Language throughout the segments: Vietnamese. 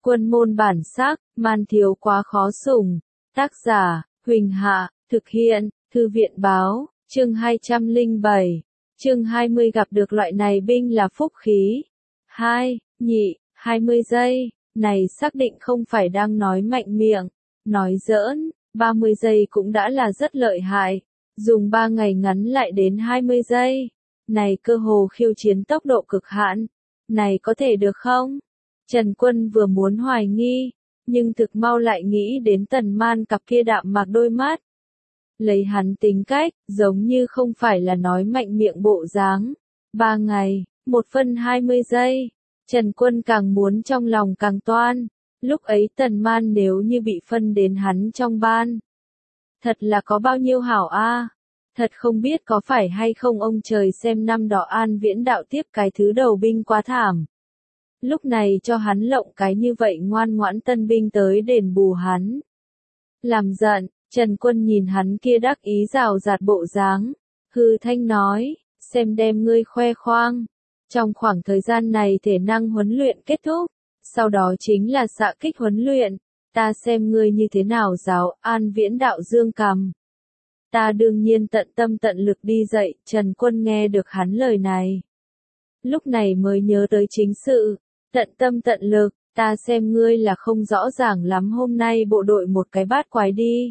Quân môn bản sắc, man thiếu quá khó sủng. Tác giả, Huỳnh Hạ, thực hiện, Thư viện báo, chương 207. Chương 20 gặp được loại này binh là phúc khí. 2, nhị, 20 giây, này xác định không phải đang nói mạnh miệng, nói giỡn, 30 giây cũng đã là rất lợi hại, dùng 3 ngày ngắn lại đến 20 giây, này cơ hồ khiêu chiến tốc độ cực hạn, này có thể được không? Trần Quân vừa muốn hoài nghi, nhưng thực mau lại nghĩ đến Tần Man cặp kia đạm mạc đôi mắt. Lấy hắn tính cách, giống như không phải là nói mạnh miệng bộ dáng. 3 ngày, 1 phân 20 giây. Trần Quân càng muốn trong lòng càng toan. Lúc ấy Tần Man nếu như bị phân đến hắn trong ban. Thật là có bao nhiêu hảo a. Thật không biết có phải hay không ông trời xem năm đó An Viễn đạo tiếp cái thứ đầu binh quá thảm. Lúc này cho hắn lộng cái như vậy ngoan ngoãn tân binh tới đền bù hắn. Làm giận, Trần Quân nhìn hắn kia đắc ý rào rạt bộ dáng, hư thanh nói, xem đem ngươi khoe khoang. Trong khoảng thời gian này thể năng huấn luyện kết thúc, sau đó chính là xạ kích huấn luyện, ta xem ngươi như thế nào giáo. An Viễn đạo dương cằm. Ta đương nhiên tận tâm tận lực đi dạy. Trần Quân nghe được hắn lời này, lúc này mới nhớ tới chính sự, tận tâm tận lực, ta xem ngươi là không rõ ràng lắm hôm nay bộ đội một cái bát quái đi.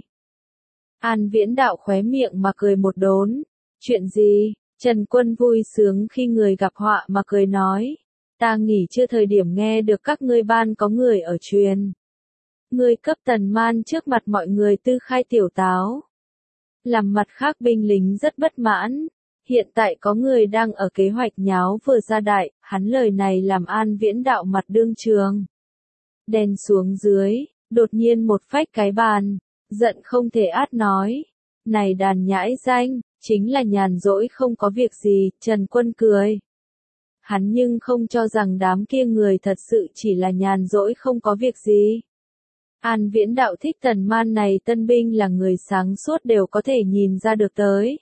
An Viễn đạo khóe miệng mà cười một đốn, chuyện gì? Trần Quân vui sướng khi người gặp họa mà cười nói, ta nghỉ trưa thời điểm nghe được các ngươi ban có người ở truyền. Ngươi cấp Tần Man trước mặt mọi người tư khai tiểu táo. Làm mặt khác binh lính rất bất mãn, hiện tại có người đang ở kế hoạch nháo vừa ra đại, hắn lời này làm An Viễn đạo mặt đương trường. Đèn xuống dưới, đột nhiên một phách cái bàn, giận không thể át nói, này đàn nhãi danh, chính là nhàn rỗi không có việc gì. Trần Quân cười. Hắn nhưng không cho rằng đám kia người thật sự chỉ là nhàn rỗi không có việc gì. An Viễn đạo thích Tần Man này tân binh là người sáng suốt đều có thể nhìn ra được tới.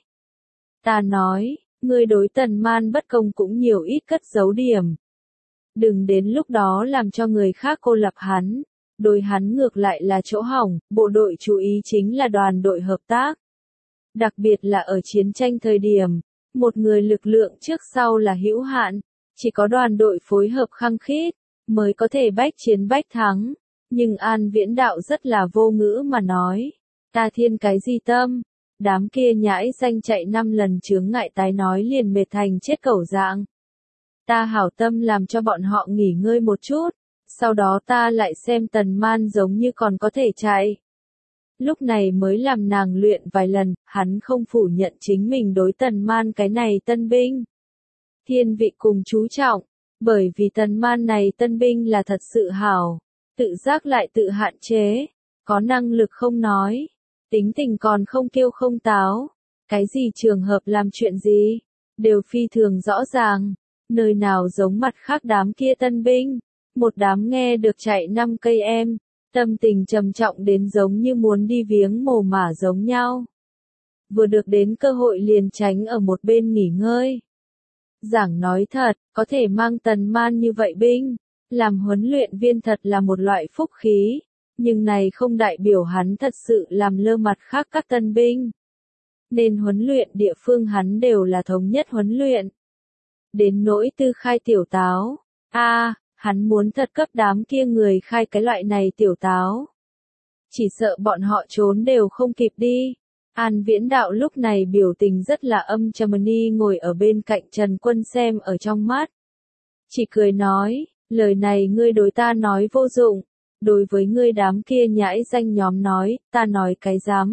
Ta nói, ngươi đối Tần Man bất công cũng nhiều ít cất giấu điểm. Đừng đến lúc đó làm cho người khác cô lập hắn. Đối hắn ngược lại là chỗ hỏng, bộ đội chú ý chính là đoàn đội hợp tác. Đặc biệt là ở chiến tranh thời điểm, một người lực lượng trước sau là hữu hạn, chỉ có đoàn đội phối hợp khăng khít, mới có thể bách chiến bách thắng. Nhưng An Viễn đạo rất là vô ngữ mà nói, ta thiên cái gì tâm, đám kia nhãi danh chạy 5 lần chướng ngại tái nói liền mệt thành chết cẩu dạng. Ta hảo tâm làm cho bọn họ nghỉ ngơi một chút, sau đó ta lại xem Tần Man giống như còn có thể chạy. Lúc này mới làm nàng luyện vài lần, hắn không phủ nhận chính mình đối Tần Man cái này tân binh. Thiên vị cùng chú trọng, bởi vì Tần Man này tân binh là thật sự hảo, tự giác lại tự hạn chế, có năng lực không nói, tính tình còn không kiêu không táo, cái gì trường hợp làm chuyện gì, đều phi thường rõ ràng, nơi nào giống mặt khác đám kia tân binh, một đám nghe được chạy 5 cây em, tâm tình trầm trọng đến giống như muốn đi viếng mồ mả giống nhau. Vừa được đến cơ hội liền tránh ở một bên nghỉ ngơi. Giảng nói thật, có thể mang Tần Man như vậy binh, làm huấn luyện viên thật là một loại phúc khí, nhưng này không đại biểu hắn thật sự làm lơ mặt khác các tân binh. Nên huấn luyện địa phương hắn đều là thống nhất huấn luyện. Đến nỗi tư khai tiểu táo, hắn muốn thật cấp đám kia người khai cái loại này tiểu táo. Chỉ sợ bọn họ trốn đều không kịp đi. An Viễn đạo lúc này biểu tình rất là âm trầm, ngồi ở bên cạnh Trần Quân xem ở trong mắt. Chỉ cười nói, lời này ngươi đối ta nói vô dụng, đối với ngươi đám kia nhãi danh nhóm nói, ta nói cái dám.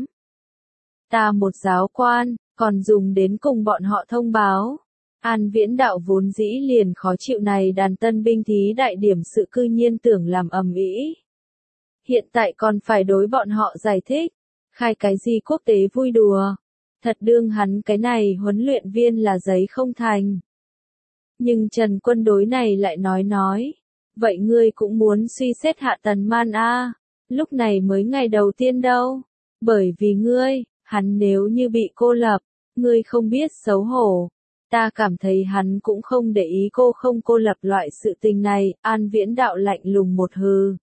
Ta một giáo quan, còn dùng đến cùng bọn họ thông báo. An Viễn đạo vốn dĩ liền khó chịu này đàn tân binh thí đại điểm sự cư nhiên tưởng làm ầm ĩ. Hiện tại còn phải đối bọn họ giải thích, khai cái gì quốc tế vui đùa, thật đương hắn cái này huấn luyện viên là giấy không thành. Nhưng Trần Quân đối này lại nói, vậy ngươi cũng muốn suy xét hạ Tần Man lúc này mới ngày đầu tiên đâu, bởi vì ngươi, hắn nếu như bị cô lập, ngươi không biết xấu hổ. Ta cảm thấy hắn cũng không để ý cô không cô lập loại sự tình này. An Viễn đạo lạnh lùng một hừ.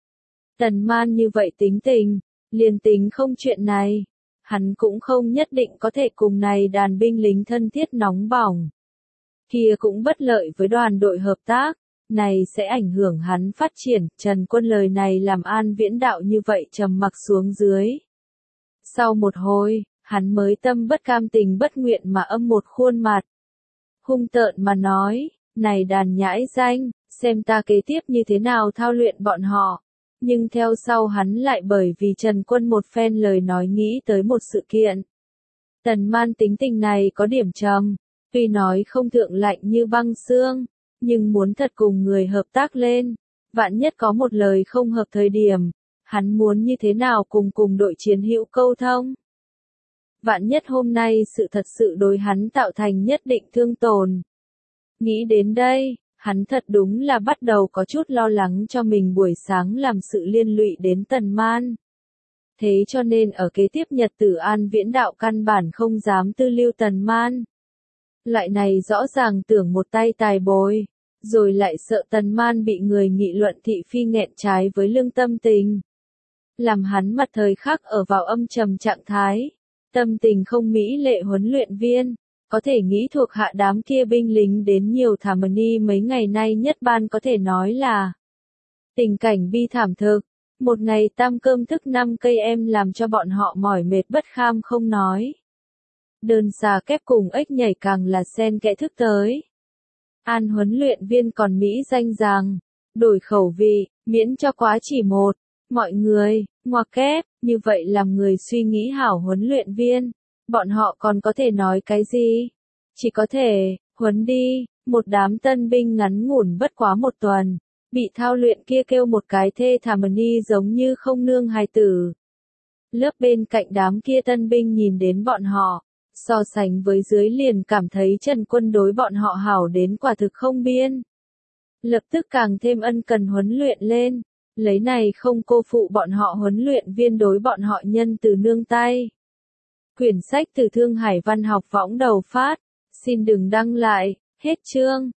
Tần Man như vậy tính tình, liền tính không chuyện này, hắn cũng không nhất định có thể cùng này đàn binh lính thân thiết nóng bỏng. Kia cũng bất lợi với đoàn đội hợp tác, này sẽ ảnh hưởng hắn phát triển. Trần Quân lời này làm An Viễn Đạo như vậy trầm mặc xuống dưới. Sau một hồi, hắn mới tâm bất cam tình bất nguyện mà âm một khuôn mặt. Hung tợn mà nói, này đàn nhãi danh, xem ta kế tiếp như thế nào thao luyện bọn họ. Nhưng theo sau hắn lại bởi vì Trần Quân một phen lời nói nghĩ tới một sự kiện. Tần Man tính tình này có điểm trầm, tuy nói không thượng lạnh như băng xương, nhưng muốn thật cùng người hợp tác lên, vạn nhất có một lời không hợp thời điểm, hắn muốn như thế nào cùng đội chiến hữu câu thông. Vạn nhất hôm nay sự thật sự đối hắn tạo thành nhất định thương tổn. Nghĩ đến đây, hắn thật đúng là bắt đầu có chút lo lắng cho mình buổi sáng làm sự liên lụy đến Tần Man. Thế cho nên ở kế tiếp nhật tử An Viễn Đạo căn bản không dám tư lưu Tần Man. Loại này rõ ràng tưởng một tay tài bồi, rồi lại sợ Tần Man bị người nghị luận thị phi nghẹn trái với lương tâm tình. Làm hắn mặt thời khắc ở vào âm trầm trạng thái, tâm tình không mỹ lệ huấn luyện viên, có thể nghĩ thuộc hạ đám kia binh lính đến nhiều thảm ni mấy ngày nay nhất ban có thể nói là tình cảnh bi thảm thực, một ngày tam cơm thức 5 cây em làm cho bọn họ mỏi mệt bất kham không nói. Đơn xà kép cùng ếch nhảy càng là xen kẽ thức tới. An huấn luyện viên còn Mỹ danh rằng, đổi khẩu vị, miễn cho quá chỉ một, mọi người, ngoặc kép, như vậy làm người suy nghĩ hảo huấn luyện viên, bọn họ còn có thể nói cái gì? Chỉ có thể, huấn đi, một đám tân binh ngắn ngủn bất quá một tuần, bị thao luyện kia kêu một cái thê thảm ni giống như không nương hài tử. Lớp bên cạnh đám kia tân binh nhìn đến bọn họ, so sánh với dưới liền cảm thấy Trần Quân đối bọn họ hảo đến quả thực không biên. Lập tức càng thêm ân cần huấn luyện lên, lấy này không cô phụ bọn họ huấn luyện viên đối bọn họ nhân từ nương tay. Quyển sách từ Thương Hải Văn học võng đầu phát, xin đừng đăng lại, hết chương.